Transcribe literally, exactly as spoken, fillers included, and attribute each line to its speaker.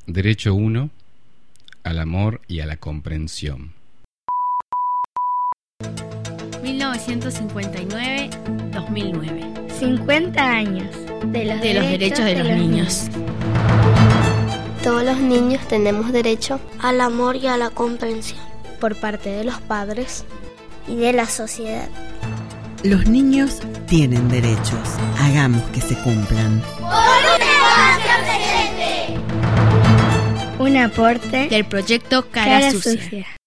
Speaker 1: Derecho uno, al amor y a la comprensión.
Speaker 2: mil novecientos cincuenta y nueve a dos mil nueve.
Speaker 3: cincuenta años de los,
Speaker 2: de los derechos, derechos de, de los, los niños. niños.
Speaker 4: Todos los niños tenemos derecho
Speaker 5: al amor y a la comprensión
Speaker 4: por parte de los padres
Speaker 5: y de la sociedad.
Speaker 6: Los niños tienen derechos. Hagamos que se cumplan.
Speaker 7: ¡Por una infancia presente!
Speaker 3: Un aporte
Speaker 2: del proyecto Cara, Cara Sucia. Sucia.